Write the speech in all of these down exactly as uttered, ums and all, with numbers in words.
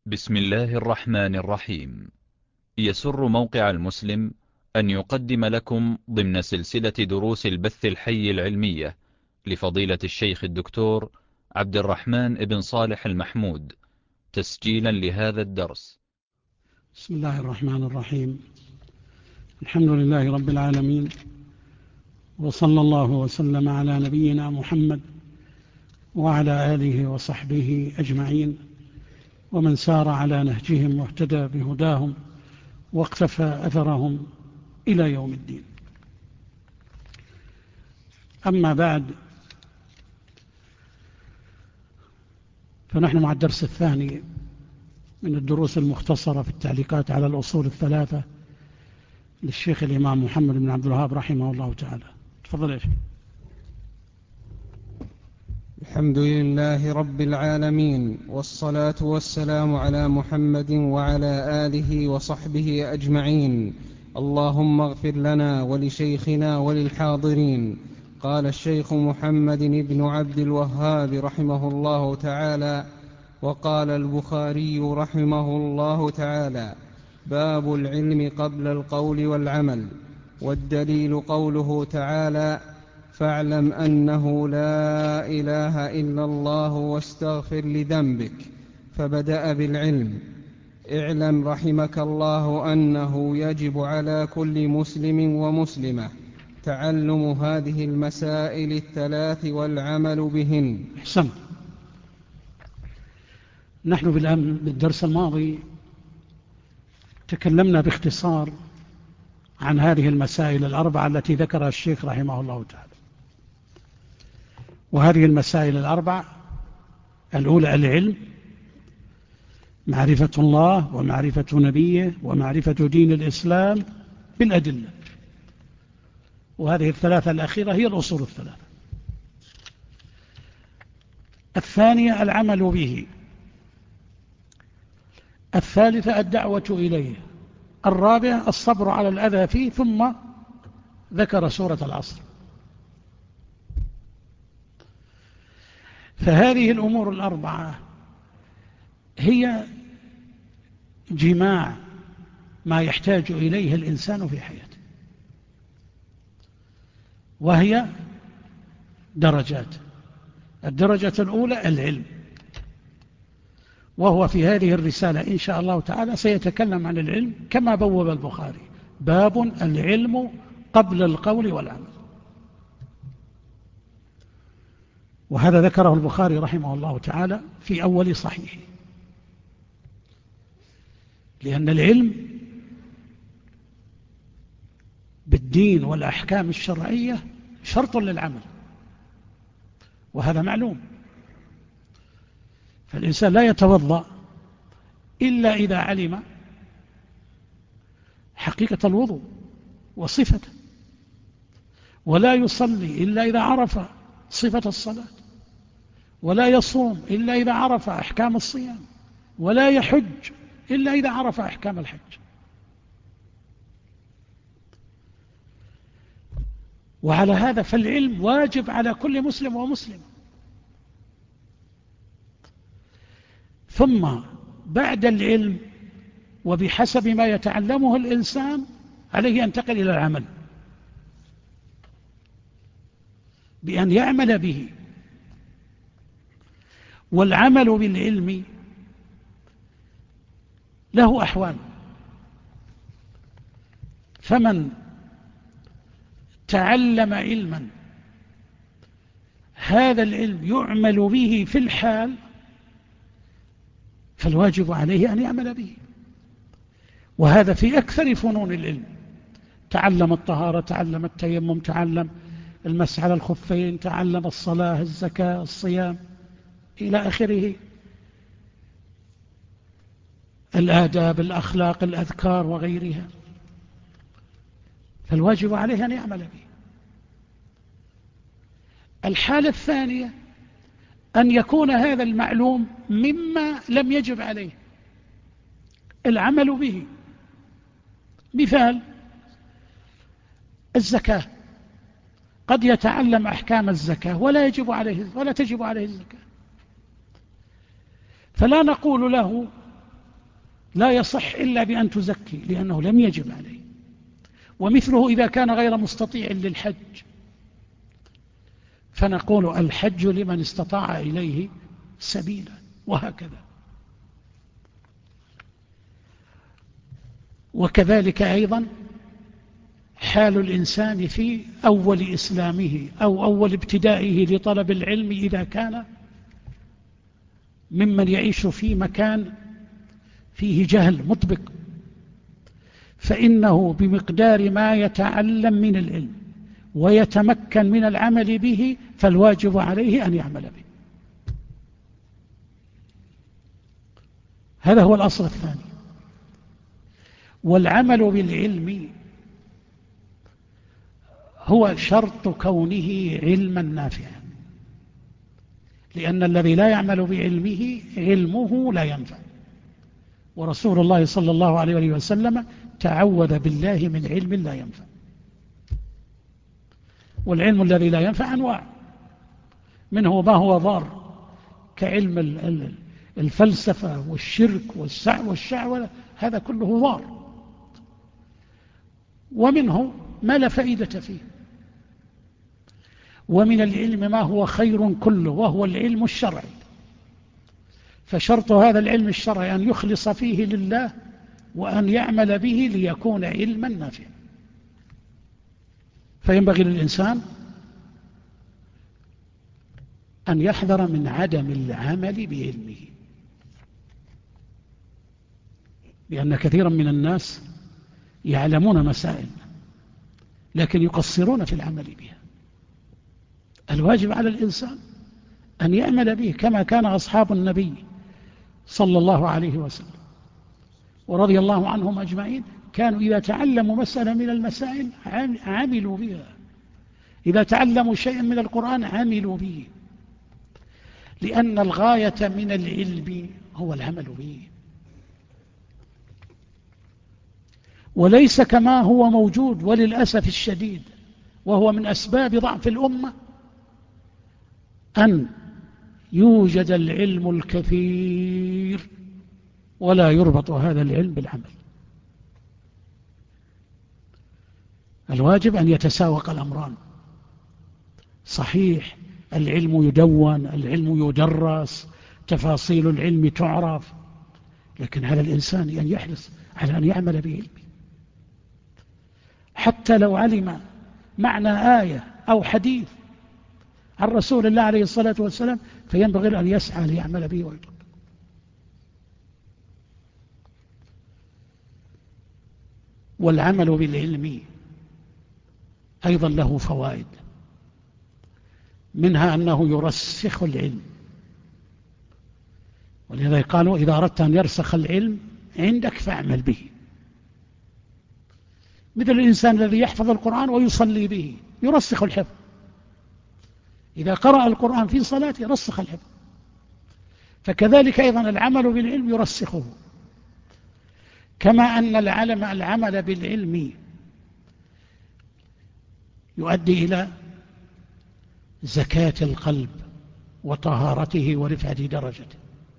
بسم الله الرحمن الرحيم. يسر موقع المسلم أن يقدم لكم ضمن سلسلة دروس البث الحي العلمية لفضيلة الشيخ الدكتور عبد الرحمن بن صالح المحمود، تسجيلا لهذا الدرس. بسم الله الرحمن الرحيم. الحمد لله رب العالمين، وصلى الله وسلم على نبينا محمد وعلى آله وصحبه أجمعين، ومن سار على نهجهم واهتدى بهداهم واقتفى أثرهم إلى يوم الدين. أما بعد، فنحن مع الدرس الثاني من الدروس المختصرة في التعليقات على الأصول الثلاثة للشيخ الإمام محمد بن عبد الوهاب رحمه الله تعالى. تفضل يا شيخ. الحمد لله رب العالمين، والصلاة والسلام على محمد وعلى آله وصحبه أجمعين. اللهم اغفر لنا ولشيخنا وللحاضرين. قال الشيخ محمد بن عبد الوهاب رحمه الله تعالى: وقال البخاري رحمه الله تعالى: باب العلم قبل القول والعمل. والدليل قوله تعالى: فاعلم أنه لا إله إلا الله واستغفر لذنبك، فبدأ بالعلم. اعلم رحمك الله أنه يجب على كل مسلم ومسلمة تعلم هذه المسائل الثلاث والعمل بهن. أحسن. نحن بالدرس الماضي تكلمنا باختصار عن هذه المسائل الأربعة التي ذكرها الشيخ رحمه الله تعالى. وهذه المسائل الأربعة: الأولى العلم، معرفة الله ومعرفة نبيه ومعرفة دين الإسلام بالأدلة، وهذه الثلاثة الأخيرة هي الأصول الثلاثة. الثانية العمل به. الثالثة الدعوة إليه. الرابعة الصبر على الأذى فيه. ثم ذكر سورة العصر. فهذه الأمور الأربعة هي جماع ما يحتاج إليه الإنسان في حياته، وهي درجات. الدرجة الأولى العلم، وهو في هذه الرسالة إن شاء الله تعالى سيتكلم عن العلم كما بوب البخاري: باب العلم قبل القول والعمل. وهذا ذكره البخاري رحمه الله تعالى في أول صحيحه، لأن العلم بالدين والأحكام الشرعية شرط للعمل، وهذا معلوم. فالإنسان لا يتوضأ إلا إذا علم حقيقة الوضوء وصفته، ولا يصلي إلا إذا عرف صفة الصلاة، ولا يصوم إلا إذا عرف أحكام الصيام، ولا يحج إلا إذا عرف أحكام الحج. وعلى هذا فالعلم واجب على كل مسلم ومسلم. ثم بعد العلم وبحسب ما يتعلمه الإنسان عليه ينتقل إلى العمل، بأن يعمل به. والعمل بالعلم له أحوال. فمن تعلم علما هذا العلم يعمل به في الحال، فالواجب عليه أن يعمل به. وهذا في أكثر فنون العلم: تعلم الطهارة، تعلم التيمم، تعلم المسح على الخفين، تعلم الصلاة، الزكاة، الصيام، إلى آخره، الآداب، الأخلاق، الأذكار وغيرها. فالواجب عليه أن يعمل به. الحالة الثانية أن يكون هذا المعلوم مما لم يجب عليه العمل به. مثال: الزكاة، قد يتعلم أحكام الزكاة ولا يجب عليه ولا تجب عليه الزكاة، فلا نقول له لا يصح إلا بأن تزكي لأنه لم يجب عليه. ومثله إذا كان غير مستطيع للحج فنقول الحج لمن استطاع إليه سبيلا، وهكذا. وكذلك أيضا حال الإنسان في أول إسلامه أو أول ابتدائه لطلب العلم إذا كان ممن يعيش في مكان فيه جهل مطبق، فإنه بمقدار ما يتعلم من العلم ويتمكن من العمل به فالواجب عليه أن يعمل به. هذا هو الأصل الثاني. والعمل بالعلم هو شرط كونه علما نافعا، لأن الذي لا يعمل بعلمه علمه لا ينفع. ورسول الله صلى الله عليه وسلم تعوذ بالله من علم لا ينفع. والعلم الذي لا ينفع أنواع، منه ما هو ضار كعلم الفلسفة والشرك والشعوذة، هذا كله ضار. ومنه ما لا فائدة فيه. ومن العلم ما هو خير كله وهو العلم الشرعي، فشرط هذا العلم الشرعي أن يخلص فيه لله وأن يعمل به ليكون علما نافعا. فينبغي للإنسان أن يحذر من عدم العمل بعلمه، لأن كثيرا من الناس يعلمون مسائل لكن يقصرون في العمل بها. الواجب على الإنسان أن يعمل به كما كان أصحاب النبي صلى الله عليه وسلم ورضي الله عنهم أجمعين، كانوا إذا تعلموا مسألة من المسائل عملوا بها، إذا تعلموا شيئا من القرآن عملوا به، لأن الغاية من العلم هو العمل به. وليس كما هو موجود وللأسف الشديد، وهو من أسباب ضعف الأمة، أن يوجد العلم الكثير ولا يربط هذا العلم بالعمل. الواجب أن يتساوق الأمران. صحيح العلم يدون، العلم يدرس، تفاصيل العلم تعرف، لكن على الإنسان أن يحرص على أن يعمل بعلمه، حتى لو علم معنى آية أو حديث عن رسول الله عليه الصلاة والسلام فينبغي أن يسعى ليعمل به ويطبق. والعمل بالعلم أيضا له فوائد، منها أنه يرسخ العلم، ولذا قالوا إذا أردت أن يرسخ العلم عندك فاعمل به. مثل الإنسان الذي يحفظ القرآن ويصلي به يرسخ الحفظ، إذا قرأ القرآن في صلاته يرسخ الحفظ. فكذلك أيضا العمل بالعلم يرسخه، كما أن العلم العمل بالعلم يؤدي إلى زكاة القلب وطهارته ورفعة درجته،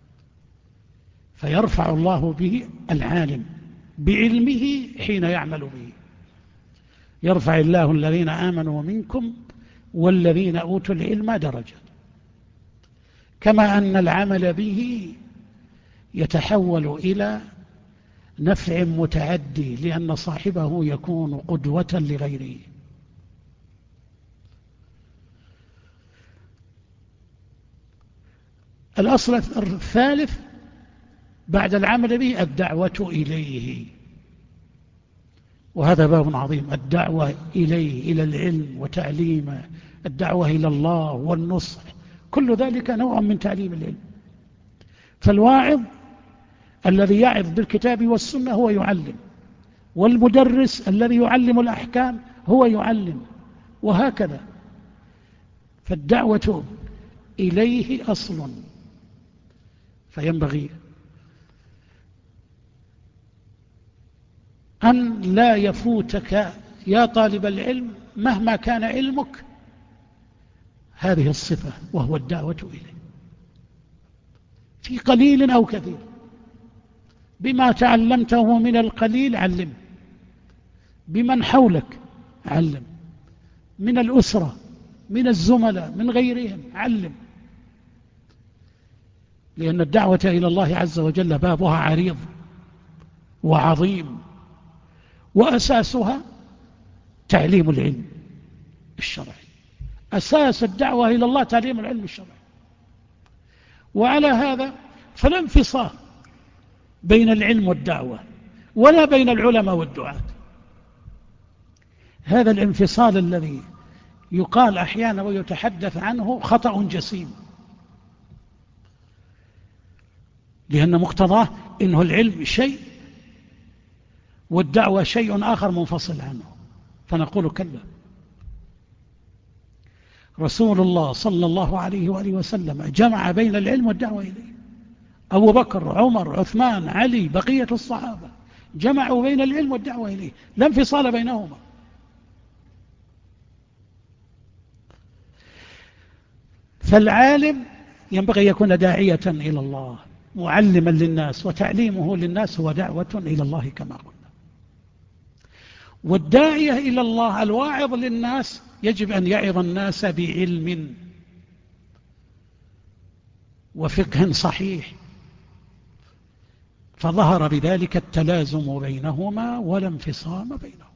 فيرفع الله به العالم بعلمه حين يعمل به. يرفع الله الذين آمنوا منكم والذين أوتوا العلم درجة. كما أن العمل به يتحول إلى نفع متعدي، لأن صاحبه يكون قدوة لغيره. الأصل الثالث بعد العمل به الدعوة إليه، وهذا باب عظيم، الدعوة إليه، إلى العلم وتعليمه، الدعوة إلى الله والنصح، كل ذلك نوع من تعليم العلم. فالواعظ الذي يعظ بالكتاب والسنة هو يعلم، والمدرس الذي يعلم الأحكام هو يعلم، وهكذا. فالدعوة إليه أصل، فينبغي أن لا يفوتك يا طالب العلم مهما كان علمك هذه الصفة، وهو الدعوة إليه في قليل أو كثير. بما تعلمته من القليل علم، بمن حولك علم، من الأسرة، من الزملاء، من غيرهم علم. لأن الدعوة إلى الله عز وجل بابها عريض وعظيم، وأساسها تعليم العلم الشرعي. أساس الدعوة إلى الله تعليم العلم الشرعي. وعلى هذا فلا انفصال بين العلم والدعوة، ولا بين العلماء والدعاة. هذا الانفصال الذي يقال أحيانا ويتحدث عنه خطأ جسيم، لأن مقتضاه إنه العلم شيء والدعوة شيء آخر منفصل عنه. فنقول كلا، رسول الله صلى الله عليه وآله وسلم جمع بين العلم والدعوة إليه. أبو بكر، عمر، عثمان، علي، بقية الصحابة جمعوا بين العلم والدعوة إليه، لا انفصال بينهما. فالعالم ينبغي يكون داعية إلى الله، معلما للناس، وتعليمه للناس هو دعوة إلى الله كما قلنا. والداعية إلى الله الواعظ للناس يجب أن يعظ الناس بعلم وفقه صحيح، فظهر بذلك التلازم بينهما ولا انفصام بينهما.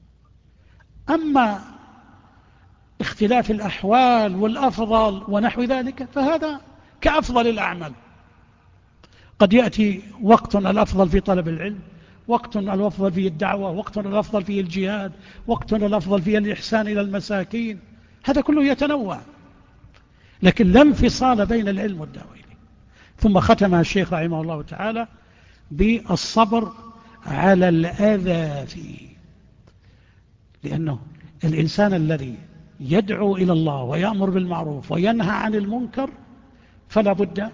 أما اختلاف الأحوال والأفضل ونحو ذلك فهذا كأفضل الأعمال. قد يأتي وقت الأفضل في طلب العلم، وقت الأفضل فيه الدعوة، وقت الأفضل فيه الجهاد، وقت الأفضل فيه الإحسان إلى المساكين. هذا كله يتنوع، لكن لا انفصال بين العلم والدعوة إليه. ثم ختم الشيخ رحمه الله تعالى بالصبر على الأذى فيه، لأنه الإنسان الذي يدعو إلى الله ويأمر بالمعروف وينهى عن المنكر فلا بد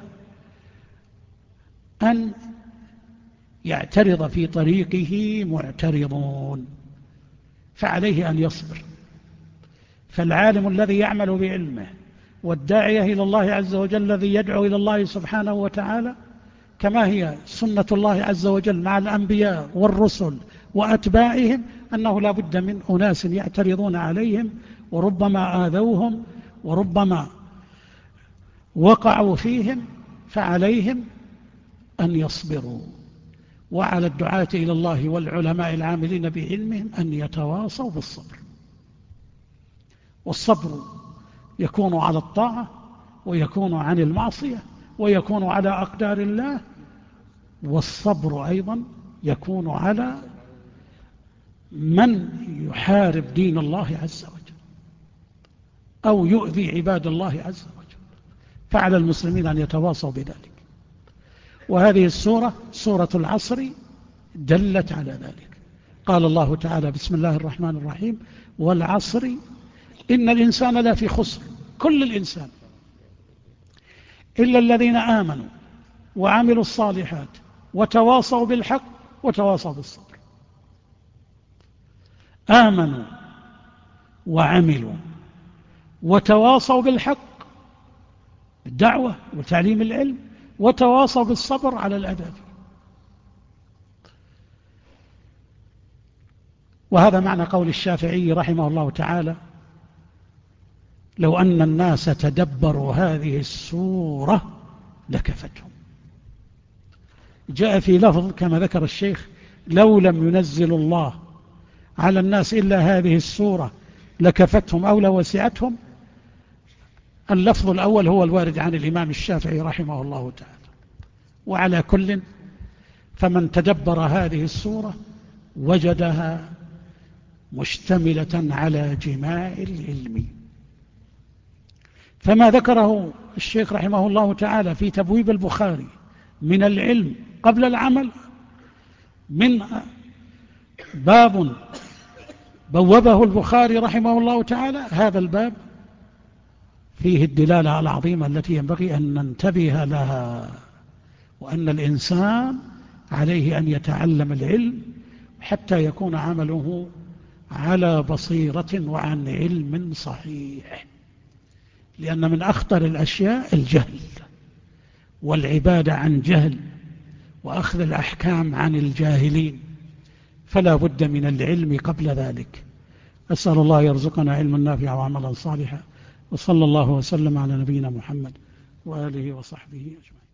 أن يعترض في طريقه معترضون، فعليه أن يصبر. فالعالم الذي يعمل بعلمه والداعية إلى الله عز وجل الذي يدعو إلى الله سبحانه وتعالى، كما هي سنة الله عز وجل مع الأنبياء والرسل وأتباعهم، أنه لا بد من أناس يعترضون عليهم، وربما آذوهم وربما وقعوا فيهم، فعليهم أن يصبروا. وعلى الدعاة إلى الله والعلماء العاملين بعلمهم أن يتواصوا بالصبر. والصبر يكون على الطاعة، ويكون عن المعصية، ويكون على أقدار الله. والصبر أيضا يكون على من يحارب دين الله عز وجل أو يؤذي عباد الله عز وجل، فعلى المسلمين أن يتواصوا بذلك. وهذه السورة سورة العصر دلت على ذلك. قال الله تعالى: بسم الله الرحمن الرحيم: والعصر إن الإنسان لا في خسر، كل الإنسان، إلا الذين آمنوا وعملوا الصالحات وتواصوا بالحق وتواصوا بالصبر. آمنوا وعملوا وتواصوا بالحق، الدعوة وتعليم العلم، وتواصوا بالصبر على الأذى. وهذا معنى قول الشافعي رحمه الله تعالى: لو أن الناس تدبروا هذه السورة لكفتهم. جاء في لفظ كما ذكر الشيخ: لو لم ينزل الله على الناس إلا هذه السورة لكفتهم أو لوسعتهم. اللفظ الأول هو الوارد عن الإمام الشافعي رحمه الله تعالى. وعلى كل، فمن تدبر هذه السورة وجدها مشتملة على جماع العلم. فما ذكره الشيخ رحمه الله تعالى في تبويب البخاري من العلم قبل العمل، من باب بوبه البخاري رحمه الله تعالى، هذا الباب فيه الدلالة العظيمة التي ينبغي أن ننتبه لها، وأن الإنسان عليه أن يتعلم العلم حتى يكون عمله على بصيرة وعن علم صحيح. لأن من أخطر الأشياء الجهل، والعبادة عن جهل، وأخذ الأحكام عن الجاهلين، فلا بد من العلم قبل ذلك. أسأل الله يرزقنا علما نافعا وعملا صالحا، وصلى الله وسلم على نبينا محمد وآله وصحبه أجمعين.